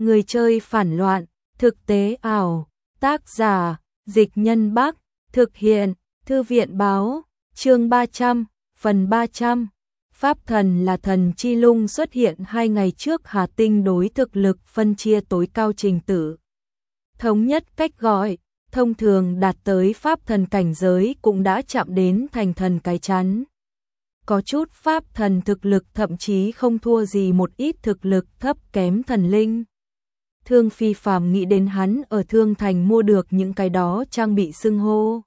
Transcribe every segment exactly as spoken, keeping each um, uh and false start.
Người chơi phản loạn, thực tế ảo, tác giả, Dịch Nhân Bắc, thực hiện, Thư viện báo, chương ba trăm, phần ba trăm. Pháp thần là thần chi lung xuất hiện hai ngày trước Hà Tinh đối thực lực phân chia tối cao trình tự. Thống nhất cách gọi, thông thường đạt tới pháp thần cảnh giới cũng đã chạm đến thành thần cái chắn. Có chút pháp thần thực lực thậm chí không thua gì một ít thực lực thấp kém thần linh. Thương Phi Phàm nghĩ đến hắn ở Thương Thành mua được những cái đó trang bị xưng hô.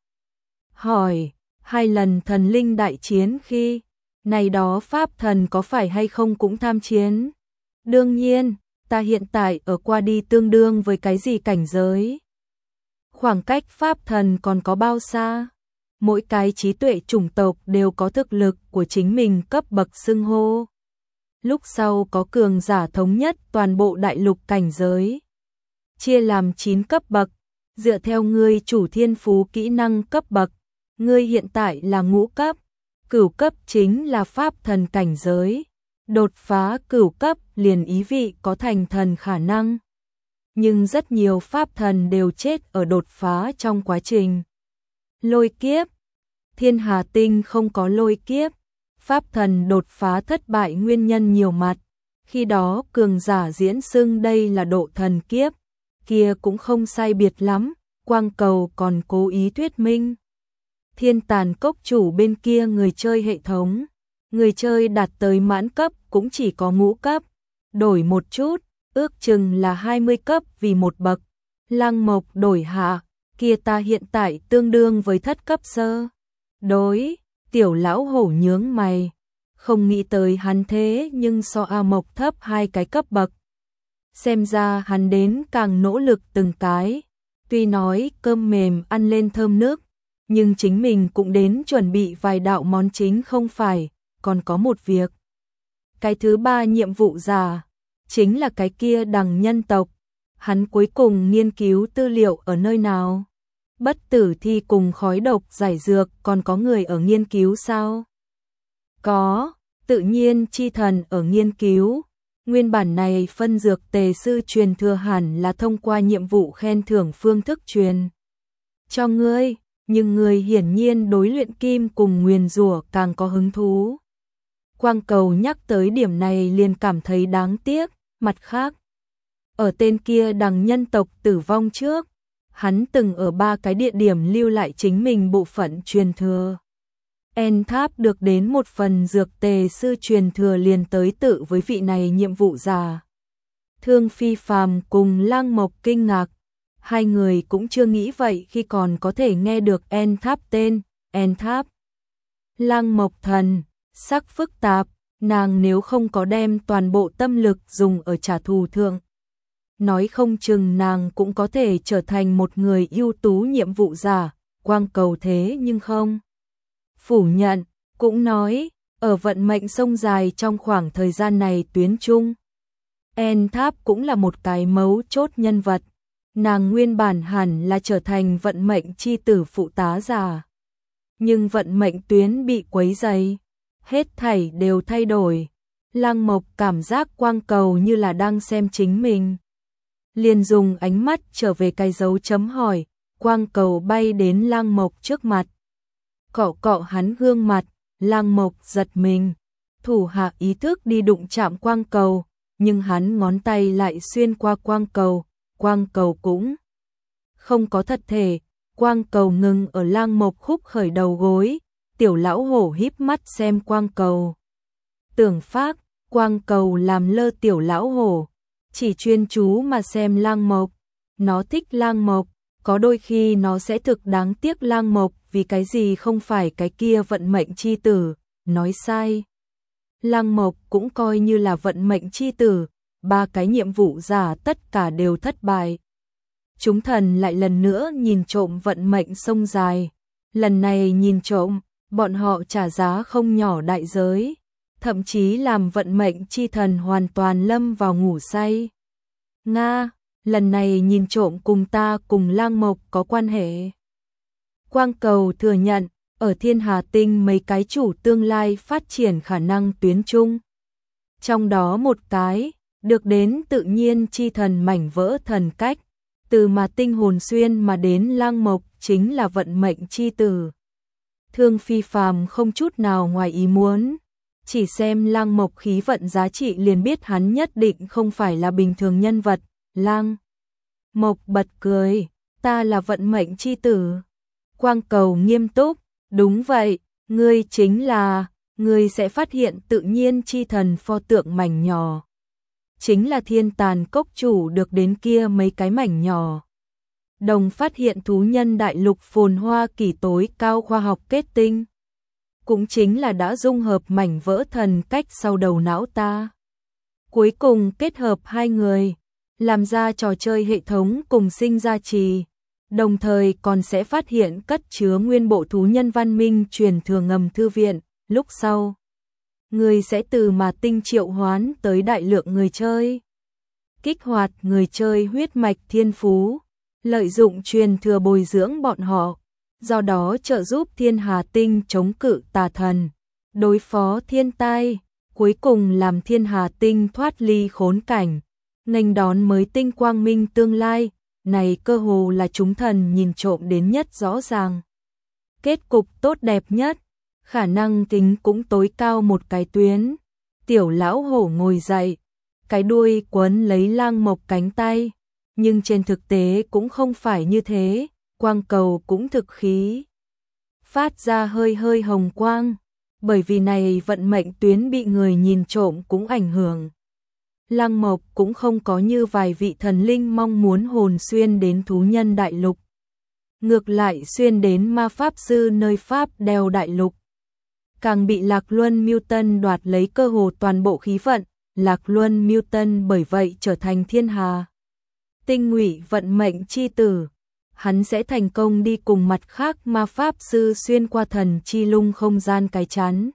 Hỏi, hai lần thần linh đại chiến khi, này đó pháp thần có phải hay không cũng tham chiến? Đương nhiên, ta hiện tại ở qua đi tương đương với cái gì cảnh giới? Khoảng cách pháp thần còn có bao xa? Mỗi cái trí tuệ chủng tộc đều có thực lực của chính mình cấp bậc xưng hô. Lúc sau có cường giả thống nhất toàn bộ đại lục cảnh giới. Chia làm chín cấp bậc, dựa theo ngươi chủ thiên phú kỹ năng cấp bậc. Ngươi hiện tại là ngũ cấp, cửu cấp chính là pháp thần cảnh giới. Đột phá cửu cấp liền ý vị có thành thần khả năng. Nhưng rất nhiều pháp thần đều chết ở đột phá trong quá trình. Lôi kiếp, Thiên Hà Tinh không có lôi kiếp. Pháp thần đột phá thất bại nguyên nhân nhiều mặt. Khi đó cường giả diễn xưng đây là độ thần kiếp. Kia cũng không sai biệt lắm, Quang Cầu còn cố ý thuyết minh. Thiên Tàn Cốc chủ bên kia người chơi hệ thống. Người chơi đạt tới mãn cấp cũng chỉ có ngũ cấp. Đổi một chút, ước chừng là hai mươi cấp vì một bậc. Lăng Mộc đổi hạ, kia ta hiện tại tương đương với thất cấp sơ. Đối, tiểu lão hổ nhướng mày. Không nghĩ tới hắn thế nhưng so A Mộc thấp hai cái cấp bậc. Xem ra hắn đến càng nỗ lực từng cái. Tuy nói cơm mềm ăn lên thơm nước, nhưng chính mình cũng đến chuẩn bị vài đạo món chính không phải, còn có một việc. Cái thứ ba nhiệm vụ già, chính là cái kia đằng nhân tộc. Hắn cuối cùng nghiên cứu tư liệu ở nơi nào? Bất tử thi cùng khói độc giải dược còn có người ở nghiên cứu sao? Có, tự nhiên chi thần ở nghiên cứu. Nguyên bản này phân dược tề sư truyền thừa hẳn là thông qua nhiệm vụ khen thưởng phương thức truyền cho ngươi, nhưng ngươi hiển nhiên đối luyện kim cùng nguyền rủa càng có hứng thú. Quang Cầu nhắc tới điểm này liền cảm thấy đáng tiếc. Mặt khác, ở tên kia đằng nhân tộc tử vong trước, hắn từng ở ba cái địa điểm lưu lại chính mình bộ phận truyền thừa. En Tháp được đến một phần dược tề sư truyền thừa liền tới tự với vị này nhiệm vụ già. Thương Phi Phàm cùng Lăng Mộc kinh ngạc, hai người cũng chưa nghĩ vậy khi còn có thể nghe được En Tháp tên, En Tháp. Lăng Mộc thần, sắc phức tạp, nàng nếu không có đem toàn bộ tâm lực dùng ở trả thù thượng. Nói không chừng nàng cũng có thể trở thành một người ưu tú nhiệm vụ giả, Quang Cầu thế nhưng không. Phủ nhận, cũng nói, ở vận mệnh sông dài trong khoảng thời gian này tuyến chung. En Tháp cũng là một cái mấu chốt nhân vật. Nàng nguyên bản hẳn là trở thành vận mệnh chi tử phụ tá giả. Nhưng vận mệnh tuyến bị quấy rầy, hết thảy đều thay đổi. Lăng Mộc cảm giác Quang Cầu như là đang xem chính mình. Liền dùng ánh mắt trở về cái dấu chấm hỏi, Quang Cầu bay đến Lăng Mộc trước mặt. Cọ cọ hắn gương mặt, Lăng Mộc giật mình, thủ hạ ý thức đi đụng chạm Quang Cầu, nhưng hắn ngón tay lại xuyên qua Quang Cầu, Quang Cầu cũng không có thật thể. Quang Cầu ngừng ở Lăng Mộc khúc khởi đầu gối, tiểu lão hổ híp mắt xem Quang Cầu. Tưởng phác, Quang Cầu làm lơ tiểu lão hổ, chỉ chuyên chú mà xem Lăng Mộc. Nó thích Lăng Mộc, có đôi khi nó sẽ thực đáng tiếc Lăng Mộc vì cái gì không phải cái kia vận mệnh chi tử, nói sai. Lăng Mộc cũng coi như là vận mệnh chi tử, ba cái nhiệm vụ giả tất cả đều thất bại. Chúng thần lại lần nữa nhìn trộm vận mệnh sông dài. Lần này nhìn trộm, bọn họ trả giá không nhỏ đại giới, thậm chí làm vận mệnh chi thần hoàn toàn lâm vào ngủ say. Nga, lần này nhìn trộm cùng ta cùng Lăng Mộc có quan hệ. Quang Cầu thừa nhận, ở Thiên Hà Tinh mấy cái chủ tương lai phát triển khả năng tuyến chung. Trong đó một cái, được đến tự nhiên chi thần mảnh vỡ thần cách, từ mà tinh hồn xuyên mà đến Lang Mộc chính là vận mệnh chi tử. Thương Phi Phàm không chút nào ngoài ý muốn, chỉ xem Lang Mộc khí vận giá trị liền biết hắn nhất định không phải là bình thường nhân vật. Lang Mộc bật cười, ta là vận mệnh chi tử. Quang Cầu nghiêm túc, đúng vậy, ngươi chính là, ngươi sẽ phát hiện tự nhiên chi thần pho tượng mảnh nhỏ. Chính là Thiên Tàn Cốc chủ được đến kia mấy cái mảnh nhỏ. Đồng phát hiện thú nhân đại lục phồn hoa kỳ tối cao khoa học kết tinh. Cũng chính là đã dung hợp mảnh vỡ thần cách sau đầu não ta. Cuối cùng kết hợp hai người, làm ra trò chơi hệ thống cùng sinh ra trì. Đồng thời còn sẽ phát hiện cất chứa nguyên bộ thú nhân văn minh truyền thừa ngầm thư viện. Lúc sau, người sẽ từ mà tinh triệu hoán tới đại lượng người chơi. Kích hoạt người chơi huyết mạch thiên phú, lợi dụng truyền thừa bồi dưỡng bọn họ, do đó trợ giúp Thiên Hà Tinh chống cự tà thần, đối phó thiên tai, cuối cùng làm Thiên Hà Tinh thoát ly khốn cảnh, nghênh đón mới tinh quang minh tương lai. Này cơ hồ là chúng thần nhìn trộm đến nhất rõ ràng. Kết cục tốt đẹp nhất, khả năng tính cũng tối cao một cái tuyến. Tiểu lão hổ ngồi dậy, cái đuôi quấn lấy Lang Mộc cánh tay, nhưng trên thực tế cũng không phải như thế. Quang Cầu cũng thực khí, phát ra hơi hơi hồng quang, bởi vì này vận mệnh tuyến bị người nhìn trộm cũng ảnh hưởng. Lang Mộc cũng không có như vài vị thần linh mong muốn hồn xuyên đến thú nhân đại lục. Ngược lại xuyên đến ma pháp sư nơi Pháp đeo đại lục. Càng bị Lạc Luân Mưu Tân đoạt lấy cơ hồ toàn bộ khí vận. Lạc Luân Mưu Tân bởi vậy trở thành Thiên Hà Tinh ngụy vận mệnh chi tử. Hắn sẽ thành công đi cùng mặt khác ma pháp sư xuyên qua thần chi lung không gian cái chắn,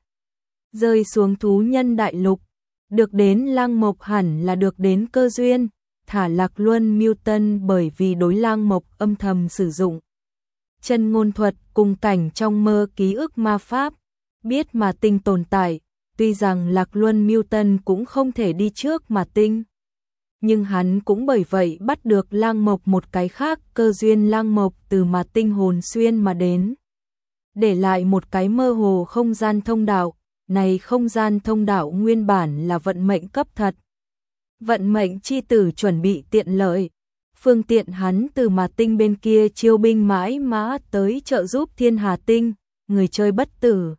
rơi xuống thú nhân đại lục. Được đến Lang Mộc hẳn là được đến cơ duyên, thả Lạc Luân Mưu Tân bởi vì đối Lang Mộc âm thầm sử dụng chân ngôn thuật cùng cảnh trong mơ ký ức ma pháp, biết mà tinh tồn tại. Tuy rằng Lạc Luân Mưu Tân cũng không thể đi trước mà tinh, nhưng hắn cũng bởi vậy bắt được Lang Mộc một cái khác cơ duyên. Lang Mộc từ mà tinh hồn xuyên mà đến, để lại một cái mơ hồ không gian thông đạo. Này không gian thông đạo nguyên bản là vận mệnh cấp thật. Vận mệnh chi tử chuẩn bị tiện lợi, phương tiện hắn từ mà tinh bên kia chiêu binh mãi mã tới trợ giúp Thiên Hà Tinh. Người chơi bất tử,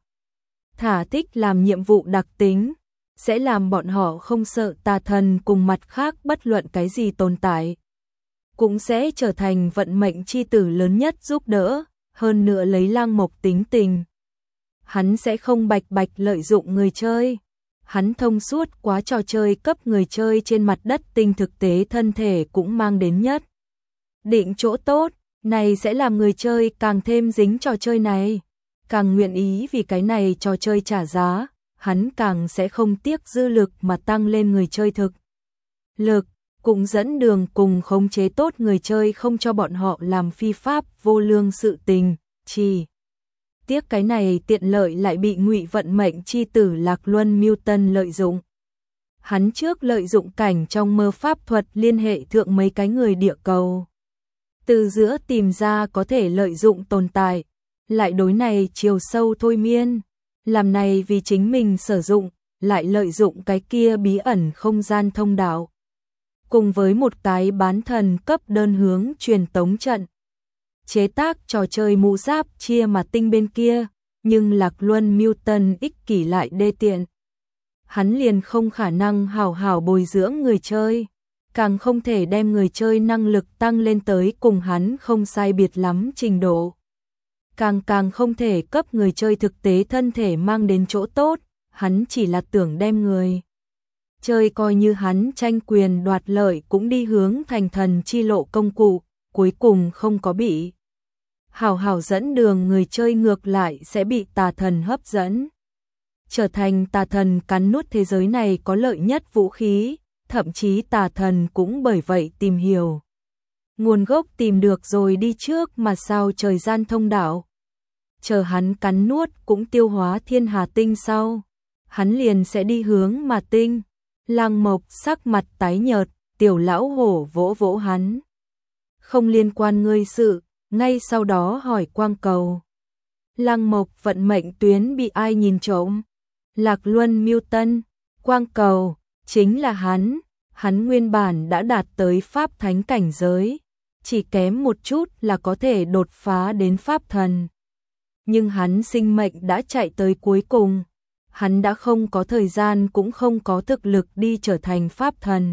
thả thích làm nhiệm vụ đặc tính, sẽ làm bọn họ không sợ tà thần cùng mặt khác bất luận cái gì tồn tại. Cũng sẽ trở thành vận mệnh chi tử lớn nhất giúp đỡ, hơn nữa lấy Lang Mộc tính tình. Hắn sẽ không bạch bạch lợi dụng người chơi. Hắn thông suốt quá trò chơi cấp người chơi trên mặt đất tinh thực tế thân thể cũng mang đến nhất định chỗ tốt. Này sẽ làm người chơi càng thêm dính trò chơi này, càng nguyện ý vì cái này trò chơi trả giá. Hắn càng sẽ không tiếc dư lực mà tăng lên người chơi thực lực, cũng dẫn đường cùng khống chế tốt người chơi, không cho bọn họ làm phi pháp vô lương sự tình. Chỉ tiếc cái này tiện lợi lại bị ngụy vận mệnh chi tử Lạc Luân Mưu Tân lợi dụng. Hắn trước lợi dụng cảnh trong mơ pháp thuật liên hệ thượng mấy cái người địa cầu, từ giữa tìm ra có thể lợi dụng tồn tại, lại đối này chiều sâu thôi miên, làm này vì chính mình sử dụng, lại lợi dụng cái kia bí ẩn không gian thông đạo, cùng với một cái bán thần cấp đơn hướng truyền tống trận. Chế tác trò chơi mũ giáp chia mà tinh bên kia, nhưng Lạc Luân Mưu Tân ích kỷ lại đê tiện. Hắn liền không khả năng hảo hảo bồi dưỡng người chơi, càng không thể đem người chơi năng lực tăng lên tới cùng hắn không sai biệt lắm trình độ. Càng càng không thể cấp người chơi thực tế thân thể mang đến chỗ tốt, hắn chỉ là tưởng đem người chơi coi như hắn tranh quyền đoạt lợi cũng đi hướng thành thần chi lộ công cụ, cuối cùng không có bị hảo hảo dẫn đường, người chơi ngược lại sẽ bị tà thần hấp dẫn, trở thành tà thần cắn nuốt thế giới này có lợi nhất vũ khí. Thậm chí tà thần cũng bởi vậy tìm hiểu nguồn gốc, tìm được rồi đi trước mà sao trời gian thông đạo. Chờ hắn cắn nuốt cũng tiêu hóa Thiên Hà Tinh sau, hắn liền sẽ đi hướng mà tinh, Lăng Mộc sắc mặt tái nhợt, Tiểu lão hổ vỗ vỗ hắn. Không liên quan ngươi sự, ngay sau đó hỏi Quang Cầu. Lăng Mộc vận mệnh tuyến bị ai nhìn trộm? Lạc Luân Mưu Tân, Quang Cầu, chính là hắn, hắn nguyên bản đã đạt tới pháp thánh cảnh giới, chỉ kém một chút là có thể đột phá đến pháp thần. Nhưng hắn sinh mệnh đã chạy tới cuối cùng, hắn đã không có thời gian cũng không có thực lực đi trở thành pháp thần.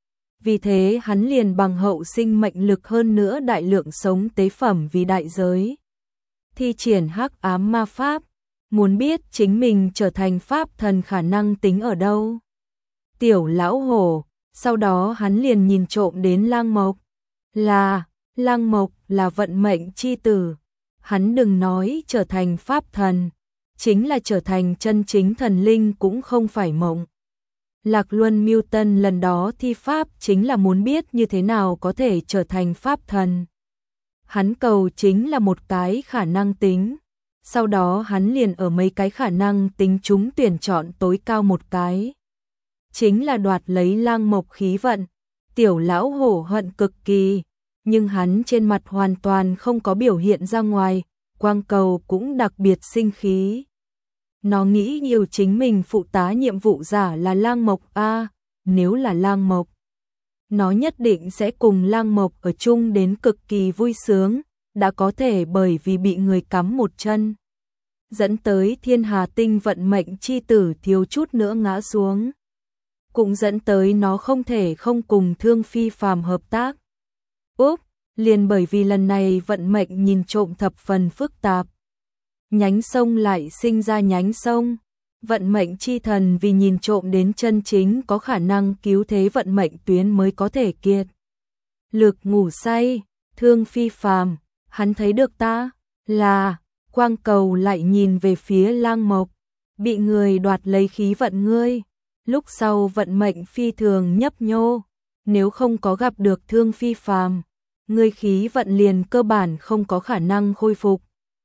Vì thế hắn liền bằng hậu sinh mệnh lực hơn nữa đại lượng sống tế phẩm vì đại giới. Thi triển hắc ám ma pháp, muốn biết chính mình trở thành pháp thần khả năng tính ở đâu. Tiểu lão hổ, sau đó hắn liền nhìn trộm đến Lăng Mộc. Là, Lăng Mộc là vận mệnh chi tử. Hắn đừng nói trở thành pháp thần, chính là trở thành chân chính thần linh cũng không phải mộng. Lạc Luân Mưu Tân lần đó thi pháp chính là muốn biết như thế nào có thể trở thành pháp thần. Hắn cầu chính là một cái khả năng tính, sau đó hắn liền ở mấy cái khả năng tính chúng tuyển chọn tối cao một cái. Chính là đoạt lấy Lăng Mộc khí vận. Tiểu lão hổ hận cực kỳ, nhưng hắn trên mặt hoàn toàn không có biểu hiện ra ngoài, Quang Cầu cũng đặc biệt sinh khí. Nó nghĩ nhiều chính mình phụ tá nhiệm vụ giả là Lăng Mộc a, nếu là Lăng Mộc, nó nhất định sẽ cùng Lăng Mộc ở chung đến cực kỳ vui sướng, đã có thể bởi vì bị người cắm một chân, dẫn tới Thiên Hà Tinh vận mệnh chi tử thiếu chút nữa ngã xuống. Cũng dẫn tới nó không thể không cùng Thương Phi Phàm hợp tác. Úp, liền bởi vì lần này vận mệnh nhìn trộm thập phần phức tạp. Nhánh sông lại sinh ra nhánh sông. Vận mệnh chi thần vì nhìn trộm đến chân chính có khả năng cứu thế vận mệnh tuyến mới có thể kiệt lực ngủ say. Thương Phi Phàm, hắn thấy được ta, là, Quang Cầu lại nhìn về phía Lăng Mộc, bị người đoạt lấy khí vận ngươi. Lúc sau vận mệnh phi thường nhấp nhô, nếu không có gặp được Thương Phi Phàm, ngươi khí vận liền cơ bản không có khả năng khôi phục.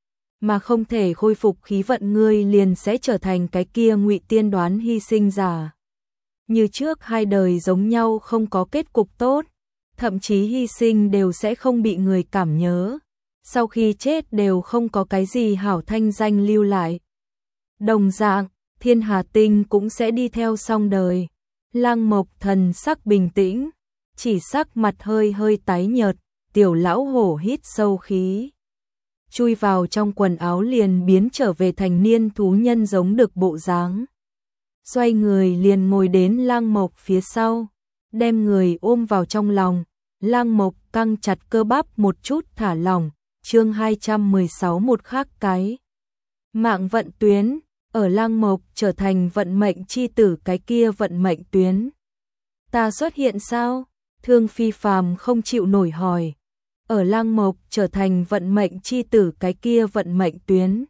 Mà không thể khôi phục khí vận ngươi liền sẽ trở thành cái kia Ngụy Tiên Đoán hy sinh giả. Như trước hai đời giống nhau không có kết cục tốt, thậm chí hy sinh đều sẽ không bị người cảm nhớ, sau khi chết đều không có cái gì hảo thanh danh lưu lại. Đồng dạng, Thiên Hà Tinh cũng sẽ đi theo xong đời. Lăng Mộc thần sắc bình tĩnh, chỉ sắc mặt hơi hơi tái nhợt, tiểu lão hổ hít sâu khí, chui vào trong quần áo liền biến trở về thành niên thú nhân giống được bộ dáng. Xoay người liền ngồi đến Lăng Mộc phía sau, đem người ôm vào trong lòng. Lăng Mộc căng chặt cơ bắp một chút thả lỏng. Chương hai trăm mười sáu một khác cái mạng vận tuyến. Ở Lăng Mộc trở thành vận mệnh chi tử cái kia vận mệnh tuyến. Ta xuất hiện sao? Thương Phi Phàm không chịu nổi hỏi. Ở Lăng Mộc trở thành vận mệnh chi tử cái kia vận mệnh tuyến.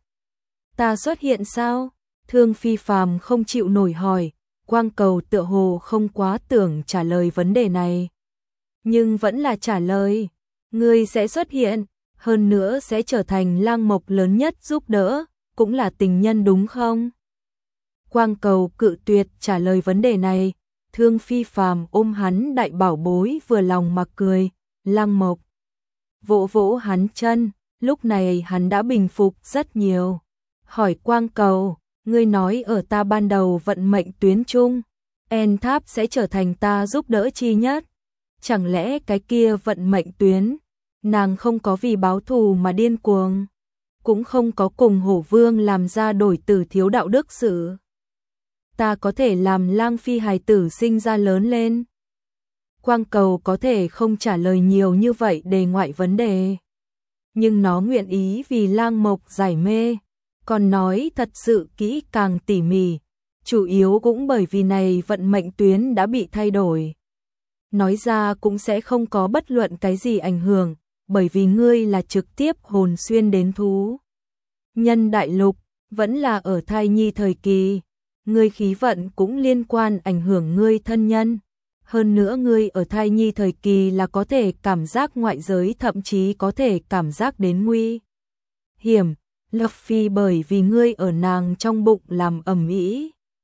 Ta xuất hiện sao? Thương Phi Phàm không chịu nổi hỏi. Quang Cầu tựa hồ không quá tưởng trả lời vấn đề này, nhưng vẫn là trả lời. Ngươi sẽ xuất hiện, hơn nữa sẽ trở thành Lăng Mộc lớn nhất giúp đỡ, cũng là tình nhân đúng không? Quang Cầu cự tuyệt trả lời vấn đề này. Thương Phi Phàm ôm hắn đại bảo bối vừa lòng mà cười. Lăng Mộc vỗ vỗ hắn chân, lúc này hắn đã bình phục rất nhiều. Hỏi Quang Cầu, ngươi nói ở ta ban đầu vận mệnh tuyến chung, En Tháp sẽ trở thành ta giúp đỡ chi nhất. Chẳng lẽ cái kia vận mệnh tuyến, nàng không có vì báo thù mà điên cuồng, cũng không có cùng Hổ Vương làm ra đổi tử thiếu đạo đức sự. Ta có thể làm Lang Phi hài tử sinh ra lớn lên. Quang Cầu có thể không trả lời nhiều như vậy đề ngoại vấn đề, nhưng nó nguyện ý vì Lăng Mộc giải mê, còn nói thật sự kỹ càng tỉ mỉ, chủ yếu cũng bởi vì này vận mệnh tuyến đã bị thay đổi. Nói ra cũng sẽ không có bất luận cái gì ảnh hưởng, bởi vì ngươi là trực tiếp hồn xuyên đến thú nhân đại lục, vẫn là ở thai nhi thời kỳ, ngươi khí vận cũng liên quan ảnh hưởng ngươi thân nhân. Hơn nữa ngươi ở thai nhi thời kỳ là có thể cảm giác ngoại giới, thậm chí có thể cảm giác đến nguy hiểm. Lập Phi bởi vì ngươi ở nàng trong bụng làm ầm ĩ,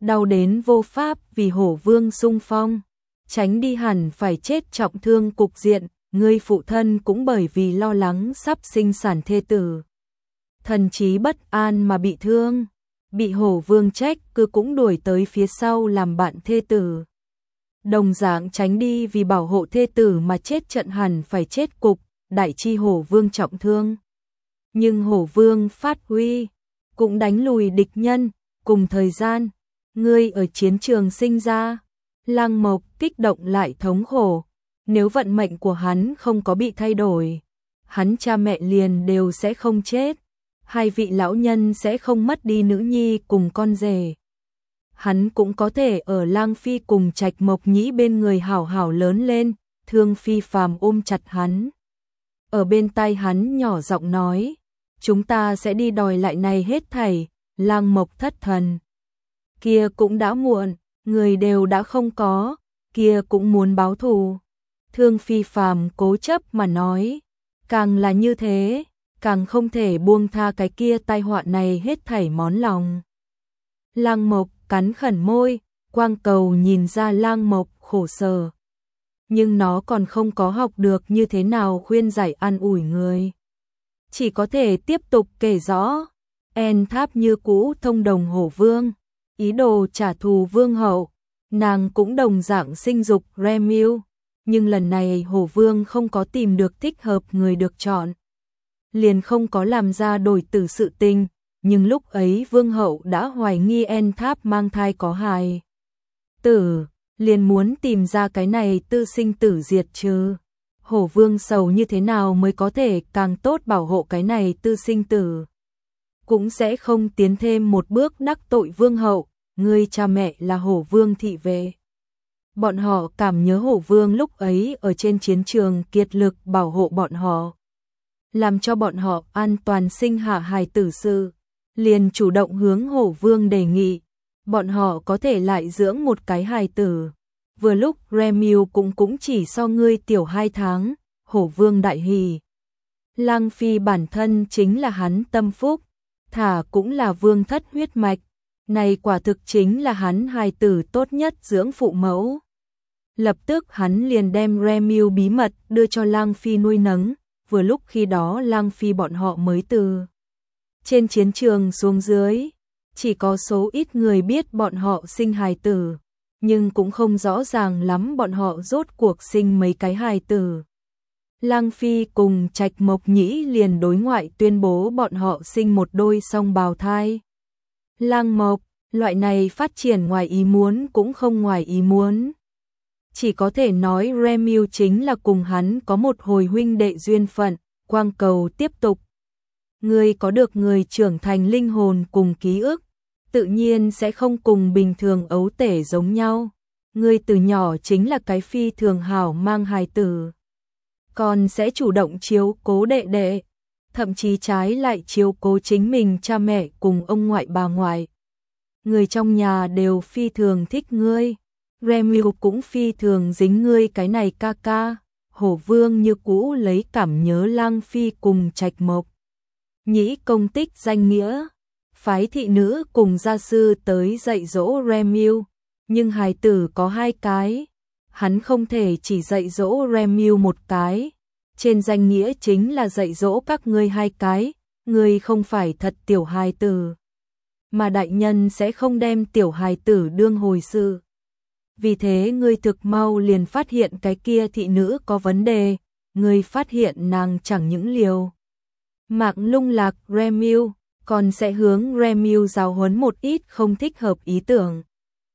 đau đến vô pháp vì hổ vương xung phong, tránh đi hẳn phải chết trọng thương cục diện, ngươi phụ thân cũng bởi vì lo lắng sắp sinh sản thê tử. Thần trí bất an mà bị thương, bị hổ vương trách cứ cũng đuổi tới phía sau làm bạn thê tử. Đồng dạng tránh đi vì bảo hộ thê tử mà chết trận hẳn phải chết cục, đại chi hổ vương trọng thương. Nhưng hổ vương phát huy, cũng đánh lùi địch nhân, cùng thời gian, ngươi ở chiến trường sinh ra. Lăng Mộc kích động lại thống khổ, nếu vận mệnh của hắn không có bị thay đổi, hắn cha mẹ liền đều sẽ không chết, hai vị lão nhân sẽ không mất đi nữ nhi cùng con rể. Hắn cũng có thể ở Lang Phi cùng Trạch Mộc Nhĩ bên người hảo hảo lớn lên, Thương Phi Phàm ôm chặt hắn. Ở bên tai hắn nhỏ giọng nói, chúng ta sẽ đi đòi lại này hết thảy, Lang Mộc thất thần. Kia cũng đã muộn, người đều đã không có, kia cũng muốn báo thù. Thương Phi Phàm cố chấp mà nói, càng là như thế, càng không thể buông tha cái kia tai họa này hết thảy món lòng. Lang Mộc cắn khẩn môi, Quang Cầu nhìn ra Lang Mộc khổ sở. Nhưng nó còn không có học được như thế nào khuyên giải an ủi người. Chỉ có thể tiếp tục kể rõ, En Tháp như cũ thông đồng hổ vương, ý đồ trả thù vương hậu, nàng cũng đồng dạng sinh dục Remil, nhưng lần này hổ vương không có tìm được thích hợp người được chọn, liền không có làm ra đổi tử sự tình, nhưng lúc ấy vương hậu đã hoài nghi En Tháp mang thai có hài tử, liền muốn tìm ra cái này tư sinh tử diệt trừ. Hổ vương sầu như thế nào mới có thể càng tốt bảo hộ cái này tư sinh tử, cũng sẽ không tiến thêm một bước đắc tội vương hậu, ngươi cha mẹ là hổ vương thị vệ. Bọn họ cảm nhớ hổ vương lúc ấy ở trên chiến trường kiệt lực bảo hộ bọn họ, làm cho bọn họ an toàn sinh hạ hài tử sự, liền chủ động hướng hổ vương đề nghị, bọn họ có thể lại dưỡng một cái hài tử. Vừa lúc Remil cũng cũng chỉ so ngươi tiểu hai tháng, hổ vương đại hỉ. Lang Phi bản thân chính là hắn tâm phúc, thả cũng là vương thất huyết mạch, này quả thực chính là hắn hài tử tốt nhất dưỡng phụ mẫu. Lập tức hắn liền đem Remil bí mật đưa cho Lang Phi nuôi nấng, vừa lúc khi đó Lang Phi bọn họ mới từ trên chiến trường xuống dưới, chỉ có số ít người biết bọn họ sinh hài tử, nhưng cũng không rõ ràng lắm bọn họ rốt cuộc sinh mấy cái hài tử. Lang Phi cùng Trạch Mộc Nhĩ liền đối ngoại tuyên bố bọn họ sinh một đôi song bào thai. Lang Mộc, loại này phát triển ngoài ý muốn cũng không ngoài ý muốn. Chỉ có thể nói Remil chính là cùng hắn có một hồi huynh đệ duyên phận. Quang Cầu tiếp tục. Người có được người trưởng thành linh hồn cùng ký ức, tự nhiên sẽ không cùng bình thường ấu tể giống nhau. Ngươi từ nhỏ chính là cái phi thường hảo mang hài tử, còn sẽ chủ động chiếu cố đệ đệ, thậm chí trái lại chiếu cố chính mình cha mẹ cùng ông ngoại bà ngoại. Người trong nhà đều phi thường thích ngươi, Remil cũng phi thường dính ngươi cái này ca ca. Hổ vương như cũ lấy cảm nhớ Lang Phi cùng Trạch Mộc Nhĩ công tích danh nghĩa, phái thị nữ cùng gia sư tới dạy dỗ Remil, nhưng hài tử có hai cái, hắn không thể chỉ dạy dỗ Remil một cái, trên danh nghĩa chính là dạy dỗ các ngươi hai cái, ngươi không phải thật tiểu hài tử, mà đại nhân sẽ không đem tiểu hài tử đương hồi sự. Vì thế ngươi thực mau liền phát hiện cái kia thị nữ có vấn đề, ngươi phát hiện nàng chẳng những liều mạng lung lạc Remil, còn sẽ hướng Remil giáo huấn một ít không thích hợp ý tưởng.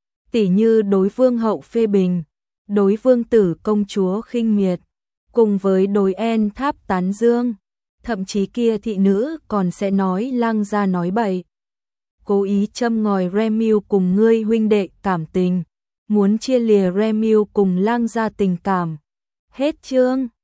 Tỉ như đối vương hậu phê bình, đối vương tử công chúa khinh miệt, cùng với đối En Tháp tán dương, thậm chí kia thị nữ còn sẽ nói Lang gia nói bậy. Cố ý châm ngòi Remil cùng ngươi huynh đệ cảm tình, muốn chia lìa Remil cùng Lang gia tình cảm. Hết chương.